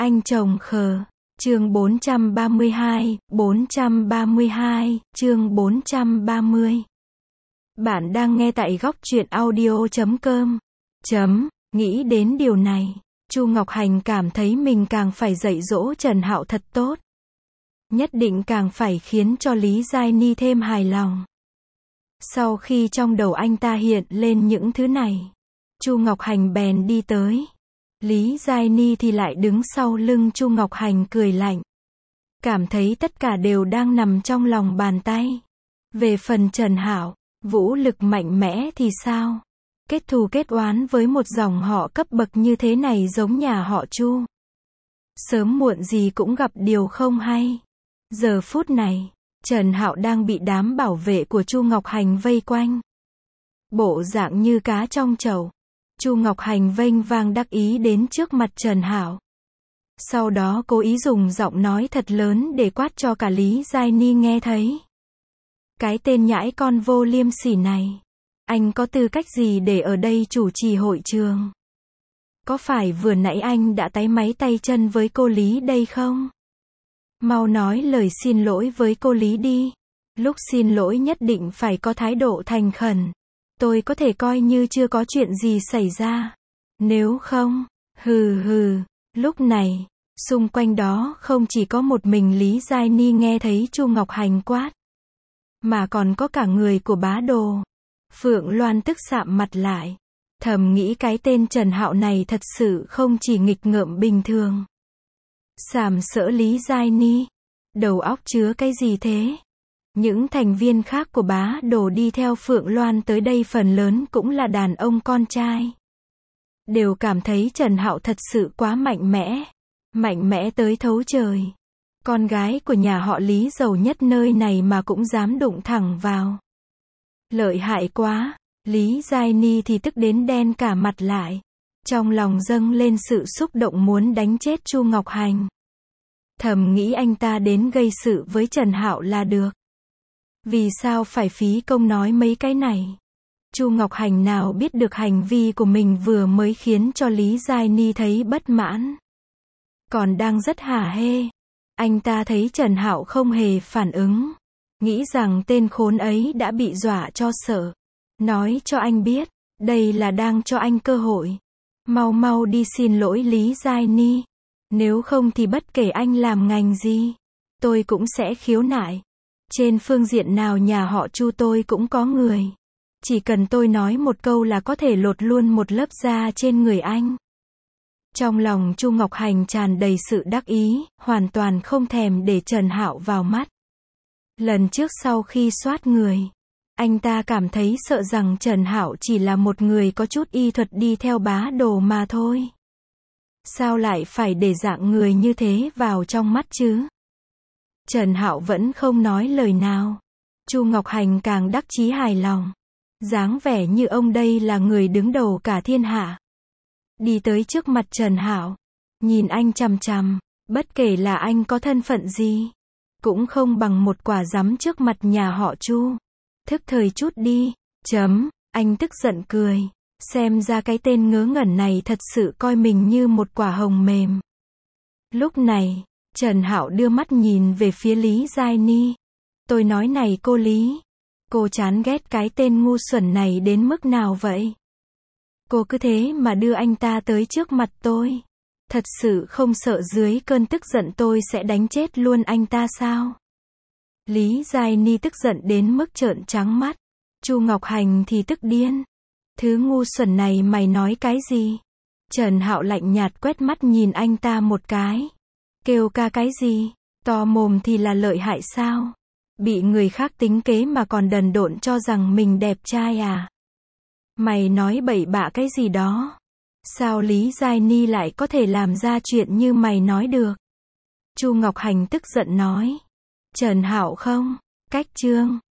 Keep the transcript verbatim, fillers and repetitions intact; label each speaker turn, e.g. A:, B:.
A: Anh chồng khờ. Chương bốn trăm ba mươi hai, bốn trăm ba mươi hai, chương bốn trăm ba mươi. Bạn đang nghe tại góc truyện audio chấm com. Chấm, nghĩ đến điều này, Chu Ngọc Hành cảm thấy mình càng phải dạy dỗ Trần Hạo thật tốt. Nhất định càng phải khiến cho Lý Giai Ni thêm hài lòng. Sau khi trong đầu anh ta hiện lên những thứ này, Chu Ngọc Hành bèn đi tới. Lý Giai Ni thì lại đứng sau lưng Chu Ngọc Hành cười lạnh. Cảm thấy tất cả đều đang nằm trong lòng bàn tay. Về phần Trần Hạo, vũ lực mạnh mẽ thì sao? Kết thù kết oán với một dòng họ cấp bậc như thế này giống nhà họ Chu. Sớm muộn gì cũng gặp điều không hay. Giờ phút này, Trần Hạo đang bị đám bảo vệ của Chu Ngọc Hành vây quanh. Bộ dạng như cá trong chậu. Chu Ngọc Hành vênh vang đắc ý đến trước mặt Trần Hạo. Sau đó cố ý dùng giọng nói thật lớn để quát cho cả Lý Giai Ni nghe thấy. Cái tên nhãi con vô liêm sỉ này. Anh có tư cách gì để ở đây chủ trì hội trường? Có phải vừa nãy anh đã táy máy tay chân với cô Lý đây không? Mau nói lời xin lỗi với cô Lý đi. Lúc xin lỗi nhất định phải có thái độ thành khẩn. Tôi có thể coi như chưa có chuyện gì xảy ra. Nếu không, hừ hừ. Lúc này, xung quanh đó không chỉ có một mình Lý Giai Ni nghe thấy Chu Ngọc Hành quát, mà còn có cả người của bá đồ. Phượng Loan tức sạm mặt lại, thầm nghĩ cái tên Trần Hạo này thật sự không chỉ nghịch ngợm bình thường. Sàm sỡ Lý Giai Ni, đầu óc chứa cái gì thế? Những thành viên khác của bá đồ đi theo Phượng Loan tới đây phần lớn cũng là đàn ông con trai. Đều cảm thấy Trần Hạo thật sự quá mạnh mẽ. Mạnh mẽ tới thấu trời. Con gái của nhà họ Lý giàu nhất nơi này mà cũng dám đụng thẳng vào. Lợi hại quá. Lý Giai Ni thì tức đến đen cả mặt lại. Trong lòng dâng lên sự xúc động muốn đánh chết Chu Ngọc Hành. Thầm nghĩ anh ta đến gây sự với Trần Hạo là được. Vì sao phải phí công nói mấy cái này? Chu Ngọc Hành nào biết được hành vi của mình vừa mới khiến cho Lý Giai Ni thấy bất mãn. Còn đang rất hả hê. Anh ta thấy Trần Hạo không hề phản ứng. Nghĩ rằng tên khốn ấy đã bị dọa cho sợ. Nói cho anh biết, đây là đang cho anh cơ hội. Mau mau đi xin lỗi Lý Giai Ni. Nếu không thì bất kể anh làm ngành gì, tôi cũng sẽ khiếu nại. Trên phương diện nào nhà họ Chu tôi cũng có người. Chỉ cần tôi nói một câu là có thể lột luôn một lớp da trên người anh. Trong lòng Chu Ngọc Hành tràn đầy sự đắc ý, hoàn toàn không thèm để Trần Hạo vào mắt. Lần trước sau khi soát người, anh ta cảm thấy sợ rằng Trần Hạo chỉ là một người có chút y thuật đi theo bá đồ mà thôi. Sao lại phải để dạng người như thế vào trong mắt chứ? Trần Hạo vẫn không nói lời nào. Chu Ngọc Hành càng đắc chí hài lòng. Dáng vẻ như ông đây là người đứng đầu cả thiên hạ. Đi tới trước mặt Trần Hạo, nhìn anh chằm chằm, bất kể là anh có thân phận gì, cũng không bằng một quả giấm trước mặt nhà họ Chu. Thức thời chút đi. Chấm, anh tức giận cười. Xem ra cái tên ngớ ngẩn này thật sự coi mình như một quả hồng mềm. Lúc này, Trần Hạo đưa mắt nhìn về phía Lý Giai Ni. Tôi nói này cô Lý, cô chán ghét cái tên ngu xuẩn này đến mức nào vậy? Cô cứ thế mà đưa anh ta tới trước mặt tôi. Thật sự không sợ dưới cơn tức giận tôi sẽ đánh chết luôn anh ta sao? Lý Giai Ni tức giận đến mức trợn trắng mắt. Chu Ngọc Hành thì tức điên. Thứ ngu xuẩn này mày nói cái gì? Trần Hạo lạnh nhạt quét mắt nhìn anh ta một cái. Kêu ca cái gì? To mồm thì là lợi hại sao? Bị người khác tính kế mà còn đần độn cho rằng mình đẹp trai à? Mày nói bậy bạ cái gì đó? Sao Lý Giai Ni lại có thể làm ra chuyện như mày nói được? Chu Ngọc Hành tức giận nói. Trần Hạo không, cách chương.